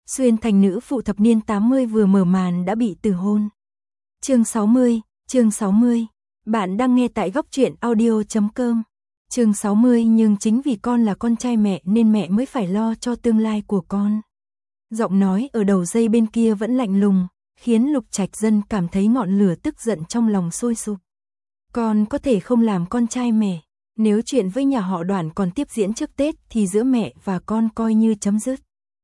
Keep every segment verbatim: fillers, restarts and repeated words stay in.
Xuyên thành nữ phụ thập niên tám mươi vừa mở màn đã bị từ hôn. Chương sáu mươi, chương sáu mươi. Bạn đang nghe tại góc truyện audio chấm com. Chương sáu mươi, nhưng chính vì con là con trai mẹ nên mẹ mới phải lo cho tương lai của con. Giọng nói ở đầu dây bên kia vẫn lạnh lùng, khiến Lục Trạch Dân cảm thấy ngọn lửa tức giận trong lòng sôi sục. Con có thể không làm con trai mẹ, nếu chuyện với nhà họ Đoàn còn tiếp diễn trước Tết thì giữa mẹ và con coi như chấm dứt.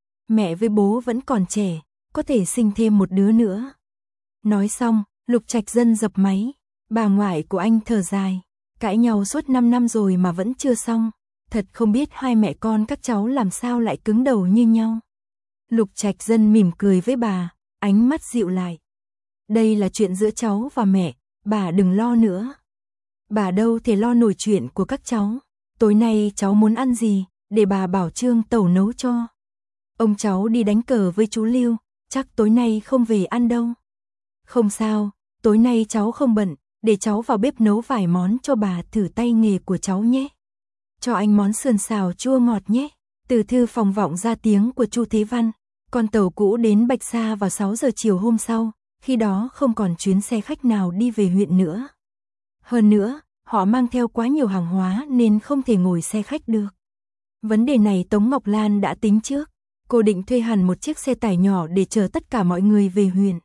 Mẹ với bố vẫn còn trẻ, có thể sinh thêm một đứa nữa. Nói xong, Lục Trạch Dân dập máy. Bà ngoại của anh thở dài, cãi nhau suốt năm năm rồi mà vẫn chưa xong. Thật không biết hai mẹ con các cháu làm sao lại cứng đầu như nhau. Lục Trạch Dân mỉm cười với bà, ánh mắt dịu lại. Đây là chuyện giữa cháu và mẹ, bà đừng lo nữa. Bà đâu thể lo nổi chuyện của các cháu. Tối nay cháu muốn ăn gì, để bà bảo Trương tẩu nấu cho. Ông cháu đi đánh cờ với chú Lưu, chắc tối nay không về ăn đâu. Không sao, tối nay cháu không bận, để cháu vào bếp nấu vài món cho bà thử tay nghề của cháu nhé. Cho anh món sườn xào chua ngọt nhé. Từ thư phòng vọng ra tiếng của Chu Thế Văn. Con tàu cũ đến Bạch Sa vào sáu giờ chiều hôm sau, khi đó không còn chuyến xe khách nào đi về huyện nữa. Hơn nữa, họ mang theo quá nhiều hàng hóa nên không thể ngồi xe khách được. Vấn đề này Tống Ngọc Lan đã tính trước. Cô định thuê hẳn một chiếc xe tải nhỏ để chở tất cả mọi người về huyện.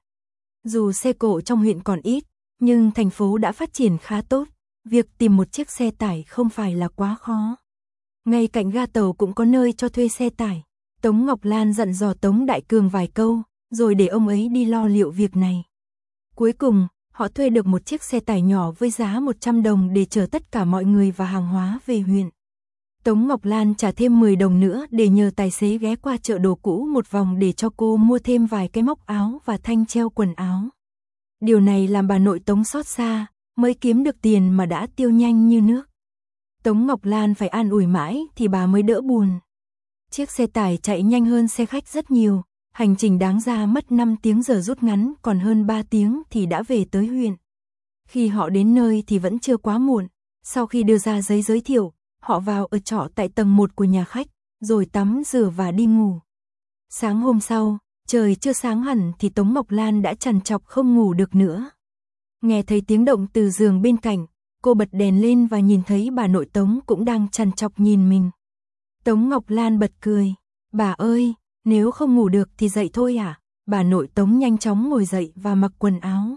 Dù xe cộ trong huyện còn ít, nhưng thành phố đã phát triển khá tốt. Việc tìm một chiếc xe tải không phải là quá khó. Ngay cạnh ga tàu cũng có nơi cho thuê xe tải. Tống Ngọc Lan dặn dò Tống Đại Cường vài câu, rồi để ông ấy đi lo liệu việc này. Cuối cùng, họ thuê được một chiếc xe tải nhỏ với giá một trăm đồng để chở tất cả mọi người và hàng hóa về huyện. Tống Ngọc Lan trả thêm mười đồng nữa để nhờ tài xế ghé qua chợ đồ cũ một vòng để cho cô mua thêm vài cái móc áo và thanh treo quần áo. Điều này làm bà nội Tống xót xa, mới kiếm được tiền mà đã tiêu nhanh như nước. Tống Ngọc Lan phải an ủi mãi thì bà mới đỡ buồn. Chiếc xe tải chạy nhanh hơn xe khách rất nhiều, hành trình đáng ra mất năm tiếng giờ rút ngắn còn hơn ba tiếng thì đã về tới huyện. Khi họ đến nơi thì vẫn chưa quá muộn, sau khi đưa ra giấy giới thiệu, họ vào ở trọ tại tầng một của nhà khách, rồi tắm rửa và đi ngủ. Sáng hôm sau, trời chưa sáng hẳn thì Tống Ngọc Lan đã trằn trọc không ngủ được nữa. Nghe thấy tiếng động từ giường bên cạnh, cô bật đèn lên và nhìn thấy bà nội Tống cũng đang trằn trọc nhìn mình. Tống Ngọc Lan bật cười, bà ơi, nếu không ngủ được thì dậy thôi à? Bà nội Tống nhanh chóng ngồi dậy và mặc quần áo.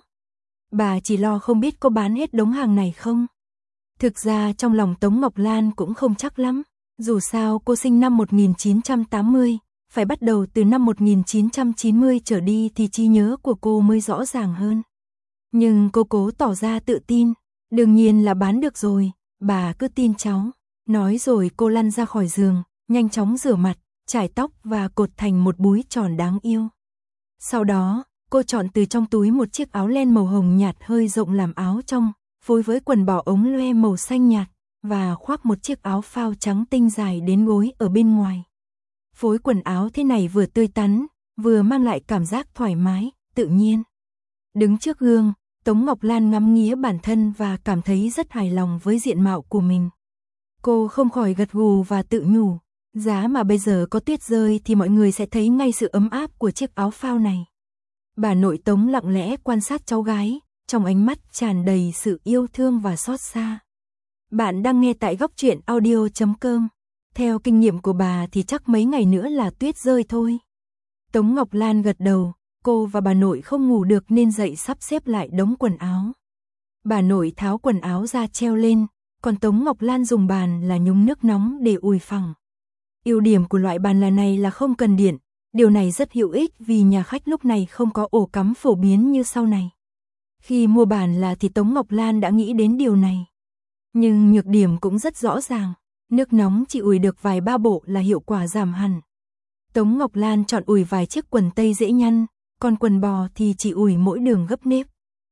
Bà chỉ lo không biết có bán hết đống hàng này không? Thực ra trong lòng Tống Ngọc Lan cũng không chắc lắm, dù sao cô sinh năm một nghìn chín trăm tám mươi, phải bắt đầu từ năm một nghìn chín trăm chín mươi trở đi thì trí nhớ của cô mới rõ ràng hơn. Nhưng cô cố tỏ ra tự tin, đương nhiên là bán được rồi, bà cứ tin cháu. Nói rồi cô lăn ra khỏi giường, nhanh chóng rửa mặt, chải tóc và cột thành một búi tròn đáng yêu. Sau đó, cô chọn từ trong túi một chiếc áo len màu hồng nhạt hơi rộng làm áo trong, phối với quần bò ống loe màu xanh nhạt, và khoác một chiếc áo phao trắng tinh dài đến gối ở bên ngoài. Phối quần áo thế này vừa tươi tắn, vừa mang lại cảm giác thoải mái, tự nhiên. Đứng trước gương, Tống Ngọc Lan ngắm nghía bản thân và cảm thấy rất hài lòng với diện mạo của mình. Cô không khỏi gật gù và tự nhủ, giá mà bây giờ có tuyết rơi thì mọi người sẽ thấy ngay sự ấm áp của chiếc áo phao này. Bà nội Tống lặng lẽ quan sát cháu gái, trong ánh mắt tràn đầy sự yêu thương và xót xa. Bạn đang nghe tại góc truyện audio chấm com. Theo kinh nghiệm của bà thì chắc mấy ngày nữa là tuyết rơi thôi. Tống Ngọc Lan gật đầu, cô và bà nội không ngủ được nên dậy sắp xếp lại đống quần áo. Bà nội tháo quần áo ra treo lên, còn Tống Ngọc Lan dùng bàn là nhúng nước nóng để ủi phẳng. Ưu điểm của loại bàn là này là không cần điện, điều này rất hữu ích vì nhà khách lúc này không có ổ cắm phổ biến như sau này. Khi mua bàn là thì Tống Ngọc Lan đã nghĩ đến điều này. Nhưng nhược điểm cũng rất rõ ràng, nước nóng chỉ ủi được vài ba bộ là hiệu quả giảm hẳn. Tống Ngọc Lan chọn ủi vài chiếc quần tây dễ nhăn, còn quần bò thì chỉ ủi mỗi đường gấp nếp.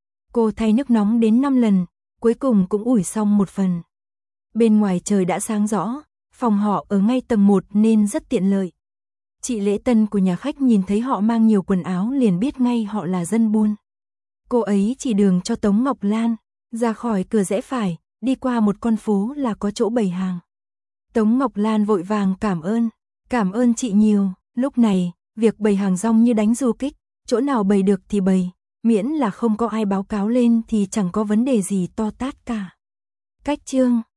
Cô thay nước nóng đến năm lần, cuối cùng cũng ủi xong một phần. Bên ngoài trời đã sáng rõ, phòng họ ở ngay tầng một nên rất tiện lợi. Chị lễ tân của nhà khách nhìn thấy họ mang nhiều quần áo liền biết ngay họ là dân buôn. Cô ấy chỉ đường cho Tống Ngọc Lan, ra khỏi cửa rẽ phải, đi qua một con phố là có chỗ bày hàng. Tống Ngọc Lan vội vàng cảm ơn, cảm ơn chị nhiều. Lúc này, Việc bày hàng rong như đánh du kích, chỗ nào bày được thì bày, miễn là không có ai báo cáo lên thì chẳng có vấn đề gì to tát cả. Cách chương